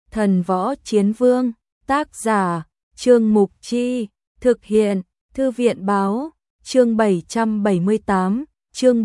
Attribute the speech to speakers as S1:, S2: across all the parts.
S1: Thần Võ Chiến Vương, tác giả, Trương Mục Chi, thực hiện, Thư viện Báo, chương 778, chương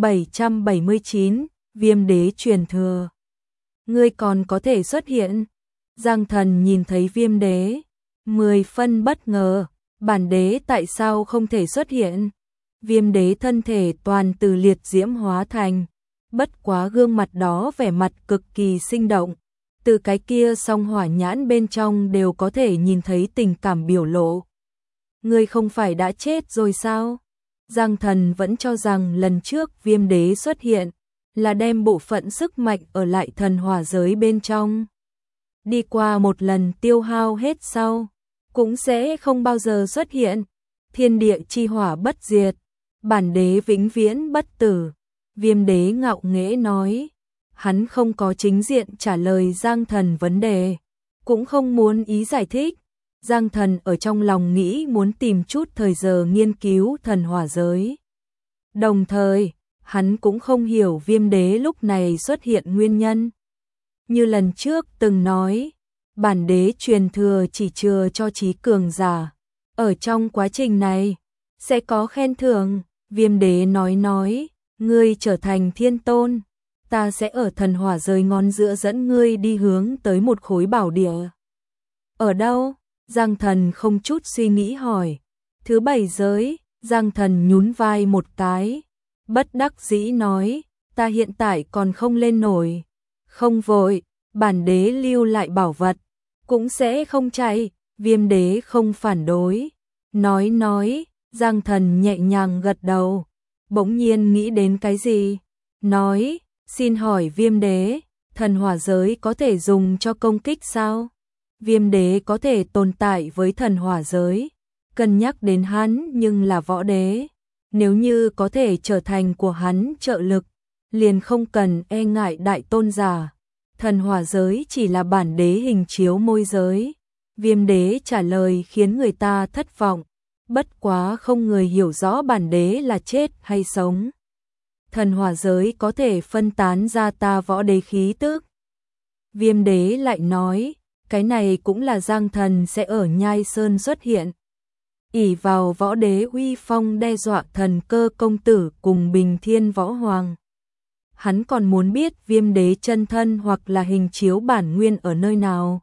S1: 779, Viêm Đế truyền thừa. Ngươi còn có thể xuất hiện. Giang Thần nhìn thấy Viêm Đế, 10 phân bất ngờ, bản đế tại sao không thể xuất hiện? Viêm Đế thân thể toàn từ liệt diễm hóa thành, bất quá gương mặt đó vẻ mặt cực kỳ sinh động, từ cái kia song hỏa nhãn bên trong đều có thể nhìn thấy tình cảm biểu lộ. Ngươi không phải đã chết rồi sao? Giang Thần vẫn cho rằng lần trước Viêm Đế xuất hiện là đem bộ phận sức mạnh ở lại thần hỏa giới bên trong. Đi qua một lần tiêu hao hết sau, cũng sẽ không bao giờ xuất hiện. Thiên địa chi hỏa bất diệt, bản đế vĩnh viễn bất tử. Viêm Đế ngạo nghễ nói, hắn không có chính diện trả lời Giang Thần vấn đề, cũng không muốn ý giải thích. Giang Thần ở trong lòng nghĩ muốn tìm chút thời giờ nghiên cứu thần hỏa giới. Đồng thời, hắn cũng không hiểu Viêm Đế lúc này xuất hiện nguyên nhân. Như lần trước từng nói, bản đế truyền thừa chỉ chừa cho trí cường giả. Ở trong quá trình này, sẽ có khen thưởng. Viêm Đế nói, ngươi trở thành thiên tôn, ta sẽ ở thần hỏa giới ngón giữa dẫn ngươi đi hướng tới một khối bảo địa. Ở đâu? Giang Thần không chút suy nghĩ hỏi. Thứ 7 giới. Giang Thần nhún vai một cái, bất đắc dĩ nói, ta hiện tại còn không lên nổi. Không vội, bản đế lưu lại bảo vật, cũng sẽ không chạy. Viêm Đế không phản đối. Nói, Giang Thần nhẹ nhàng gật đầu, bỗng nhiên nghĩ đến cái gì. Nói, xin hỏi Viêm Đế, thần hỏa giới có thể dùng cho công kích sao? Viêm Đế có thể tồn tại với thần hỏa giới, cân nhắc đến hắn nhưng là võ đế. Nếu như có thể trở thành của hắn trợ lực, liền không cần e ngại đại tôn giả. Thần hỏa giới chỉ là bản đế hình chiếu môi giới. Viêm Đế trả lời khiến người ta thất vọng, bất quá không người hiểu rõ bản đế là chết hay sống. Thần hỏa giới có thể phân tán ra ta võ đế khí tức. Viêm Đế lại nói, cái này cũng là Giang Thần sẽ ở Nhai Sơn xuất hiện. Ỷ vào võ đế uy phong đe dọa Thần Cơ công tử cùng Bình Thiên Võ Hoàng. Hắn còn muốn biết Viêm Đế chân thân hoặc là hình chiếu bản nguyên ở nơi nào.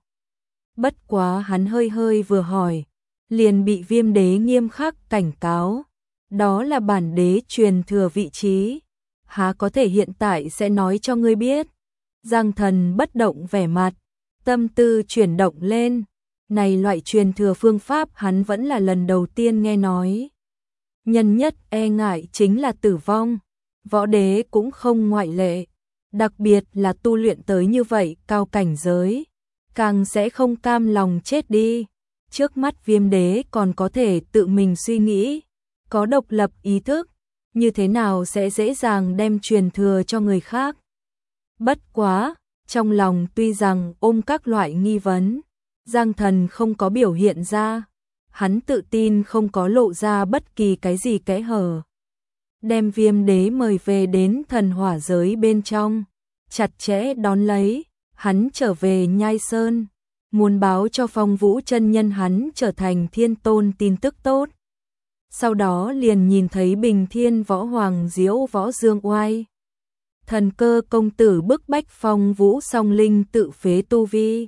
S1: Bất quá hắn hơi vừa hỏi, liền bị Viêm Đế nghiêm khắc cảnh cáo. Đó là bản đế truyền thừa vị trí, há có thể hiện tại sẽ nói cho ngươi biết. Giang Thần bất động vẻ mặt, tâm tư chuyển động lên. Này loại truyền thừa phương pháp hắn vẫn là lần đầu tiên nghe nói. Nhân nhất e ngại chính là tử vong, võ đế cũng không ngoại lệ. Đặc biệt là tu luyện tới như vậy cao cảnh giới, càng sẽ không cam lòng chết đi. Trước mắt Viêm Đế còn có thể tự mình suy nghĩ, có độc lập ý thức, như thế nào sẽ dễ dàng đem truyền thừa cho người khác. Bất quá, trong lòng tuy rằng ôm các loại nghi vấn, Giang Thần không có biểu hiện ra, hắn tự tin không có lộ ra bất kỳ cái gì kẽ hở. Đem Viêm Đế mời về đến thần hỏa giới bên trong, chặt chẽ đón lấy, hắn trở về Nhai Sơn, muốn báo cho Phong Vũ chân nhân hắn trở thành thiên tôn tin tức tốt. Sau đó liền nhìn thấy Bình Thiên Võ Hoàng diễu võ dương oai. Thần Cơ công tử bức bách Phong Vũ song linh tự phế tu vi.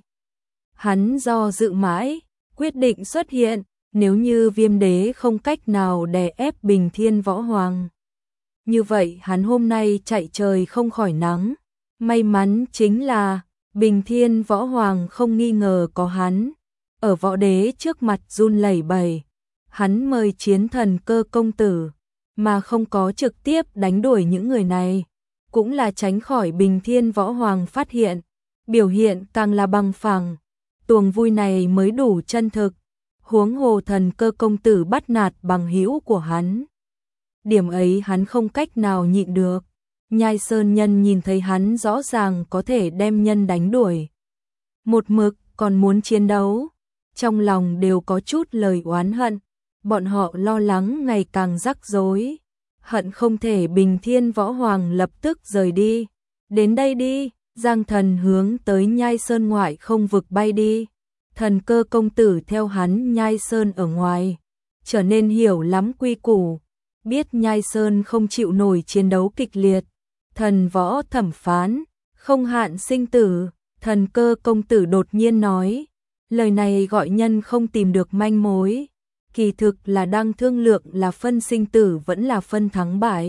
S1: Hắn do dự mãi, quyết định xuất hiện, nếu như Viêm Đế không cách nào đè ép Bình Thiên Võ Hoàng. Như vậy hắn hôm nay chạy trời không khỏi nắng. May mắn chính là Bình Thiên Võ Hoàng không nghi ngờ có hắn. Ở võ đế trước mặt run lẩy bẩy. Hắn mời chiến Thần Cơ công tử, mà không có trực tiếp đánh đuổi những người này. Cũng là tránh khỏi Bình Thiên Võ Hoàng phát hiện. Biểu hiện càng là bằng phẳng. Tuồng vui này mới đủ chân thực. Huống hồ Thần Cơ công tử bắt nạt bằng hữu của hắn. Điểm ấy hắn không cách nào nhịn được. Nhai Sơn nhân nhìn thấy hắn rõ ràng có thể đem nhân đánh đuổi. Một mực còn muốn chiến đấu. Trong lòng đều có chút lời oán hận. Bọn họ lo lắng ngày càng rắc rối. Hận không thể Bình Thiên Võ Hoàng lập tức rời đi. Đến đây đi, Giang Thần hướng tới Nhai Sơn ngoại không vực bay đi. Thần Cơ công tử theo hắn Nhai Sơn ở ngoài, trở nên hiểu lắm quy củ, biết Nhai Sơn không chịu nổi chiến đấu kịch liệt, thần võ thẩm phán, không hạn sinh tử. Thần Cơ công tử đột nhiên nói, lời này gọi nhân không tìm được manh mối, kỳ thực là đang thương lượng là phân sinh tử vẫn là phân thắng bại.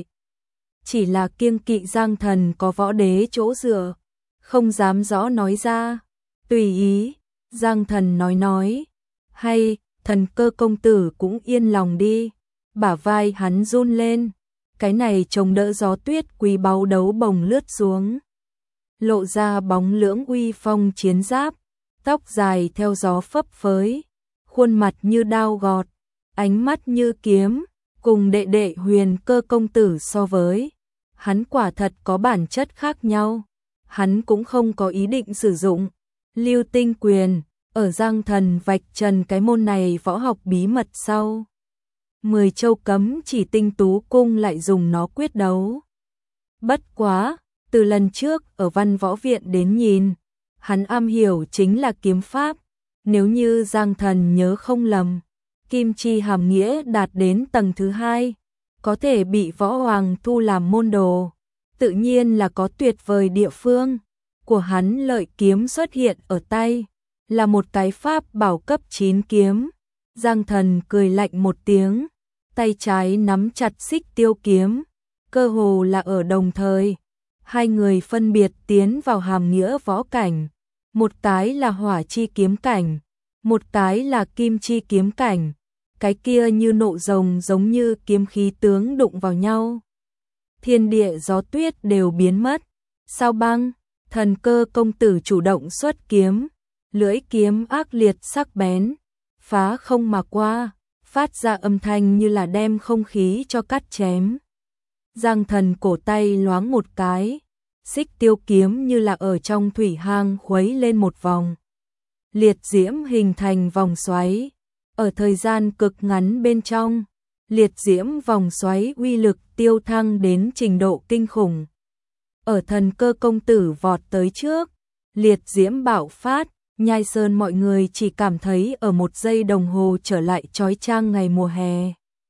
S1: Chỉ là kiêng kỵ Giang Thần có võ đế chỗ dựa, không dám rõ nói ra. Tùy ý, Giang Thần nói, hay, Thần Cơ công tử cũng yên lòng đi. Bả vai hắn run lên, cái này chống đỡ gió tuyết quý báu đấu bồng lướt xuống, lộ ra bóng lưỡng uy phong chiến giáp, tóc dài theo gió phấp phới, khuôn mặt như đao gọt, ánh mắt như kiếm, cùng đệ đệ Huyền Cơ công tử so với, hắn quả thật có bản chất khác nhau. Hắn cũng không có ý định sử dụng Lưu Tinh quyền, ở Giang Thần vạch trần cái môn này võ học bí mật sau. 10 châu cấm chỉ Tinh Tú cung lại dùng nó quyết đấu. Bất quá, từ lần trước ở Văn Võ Viện đến nhìn, hắn am hiểu chính là kiếm pháp. Nếu như Giang Thần nhớ không lầm, kim chi hàm nghĩa đạt đến tầng thứ 2, có thể bị võ hoàng thu làm môn đồ, tự nhiên là có tuyệt vời địa phương. Của hắn lợi kiếm xuất hiện ở tay, là một cái pháp bảo cấp 9 kiếm. Giang Thần cười lạnh một tiếng, tay trái nắm chặt xích tiêu kiếm, cơ hồ là ở đồng thời. Hai người phân biệt tiến vào hàm nghĩa võ cảnh, một cái là hỏa chi kiếm cảnh, một cái là kim chi kiếm cảnh, cái kia như nộ rồng giống như kiếm khí tướng đụng vào nhau. Thiên địa gió tuyết đều biến mất. Sao băng, Thần Cơ công tử chủ động xuất kiếm, lưỡi kiếm ác liệt sắc bén, phá không mà qua, phát ra âm thanh như là đem không khí cho cắt chém. Giang Thần cổ tay loáng một cái, xích tiêu kiếm như là ở trong thủy hang khuấy lên một vòng. Liệt diễm hình thành vòng xoáy, ở thời gian cực ngắn bên trong, liệt diễm vòng xoáy uy lực tiêu thăng đến trình độ kinh khủng. Ở Thần Cơ công tử vọt tới trước, liệt diễm bạo phát, Nhai Sơn mọi người chỉ cảm thấy ở 1 giây đồng hồ trở lại chói chang ngày mùa hè.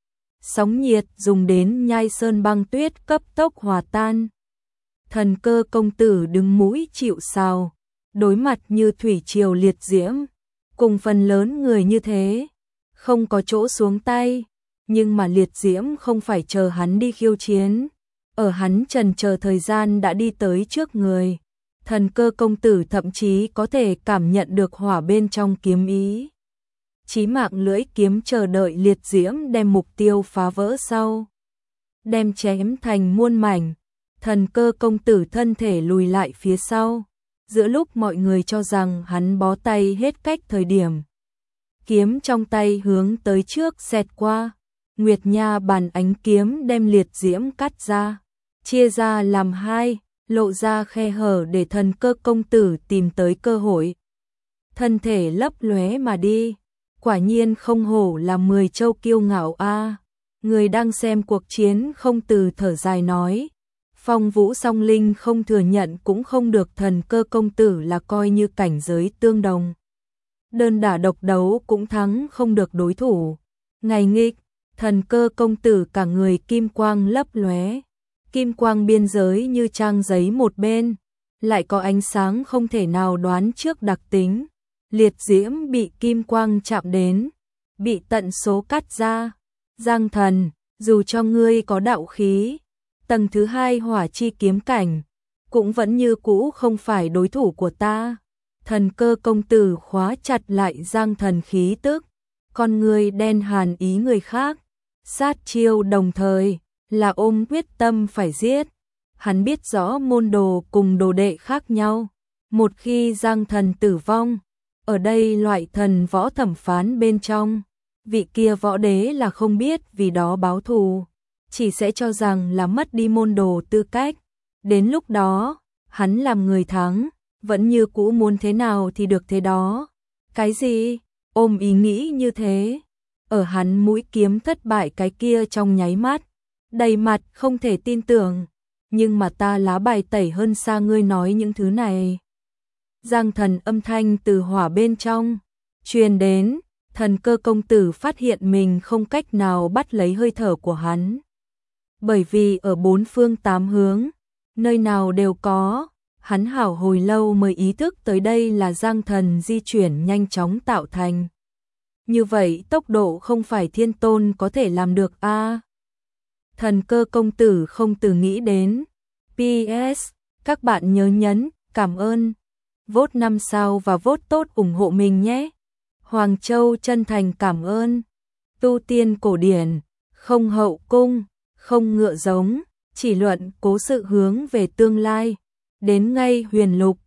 S1: Sóng nhiệt dùng đến Nhai Sơn băng tuyết cấp tốc hòa tan. Thần Cơ công tử đứng mũi chịu sào, đối mặt như thủy triều liệt diễm, cùng phần lớn người như thế, không có chỗ xuống tay, nhưng mà liệt diễm không phải chờ hắn đi khiêu chiến, ở hắn trần chờ thời gian đã đi tới trước người. Thần Cơ công tử thậm chí có thể cảm nhận được hỏa bên trong kiếm ý. Chí mạng lưỡi kiếm chờ đợi liệt diễm đem mục tiêu phá vỡ sau, đem chém thành muôn mảnh. Thần Cơ công tử thân thể lùi lại phía sau, giữa lúc mọi người cho rằng hắn bó tay hết cách thời điểm, kiếm trong tay hướng tới trước xẹt qua, Nguyệt Nha bàn ánh kiếm đem liệt diễm cắt ra, chia ra làm hai, lộ ra khe hở để Thần Cơ công tử tìm tới cơ hội. Thân thể lấp lóe mà đi, quả nhiên không hổ là 10 châu kiêu ngạo a. Người đang xem cuộc chiến không từ thở dài nói, Phong Vũ Song Linh không thừa nhận cũng không được, Thần Cơ công tử là coi như cảnh giới tương đồng, đơn đả độc đấu cũng thắng không được đối thủ. Ngày nghịch, Thần Cơ công tử cả người kim quang lấp lóe, kim quang biên giới như trang giấy một bên, lại có ánh sáng không thể nào đoán trước đặc tính. Liệt diễm bị kim quang chạm đến, bị tận số cắt ra. Giang Thần, dù cho ngươi có đạo khí, tầng thứ 2 hỏa chi kiếm cảnh, cũng vẫn như cũ không phải đối thủ của ta. Thần Cơ công tử khóa chặt lại Giang Thần khí tức, con người đen hàn ý người khác, sát chiêu đồng thời, là ôm quyết tâm phải giết. Hắn biết rõ môn đồ cùng đồ đệ khác nhau, một khi Giang Thần tử vong, ở đây loại thần võ thẩm phán bên trong, vị kia võ đế là không biết vì đó báo thù, chỉ sẽ cho rằng là mất đi môn đồ tư cách. Đến lúc đó, hắn làm người thắng, vẫn như cũ muốn thế nào thì được thế đó. Cái gì? Ôm ý nghĩ như thế, ở hắn mũi kiếm thất bại cái kia trong nháy mắt, đầy mặt không thể tin tưởng, nhưng mà ta lá bài tẩy hơn xa ngươi nói những thứ này. Giang Thần âm thanh từ hỏa bên trong truyền đến, Thần Cơ công tử phát hiện mình không cách nào bắt lấy hơi thở của hắn. Bởi vì ở bốn phương tám hướng, nơi nào đều có, hắn hảo hồi lâu mới ý thức tới đây là Giang Thần di chuyển nhanh chóng tạo thành. Như vậy tốc độ không phải thiên tôn có thể làm được a. Thần Cơ công tử không từ nghĩ đến. PS, các bạn nhớ nhấn, cảm ơn. Vote 5 sao và vote tốt ủng hộ mình nhé. Hoàng Châu chân thành cảm ơn. Tu tiên cổ điển, không hậu cung, không ngựa giống, chỉ luận cố sự hướng về tương lai. Đến ngay huyền lục,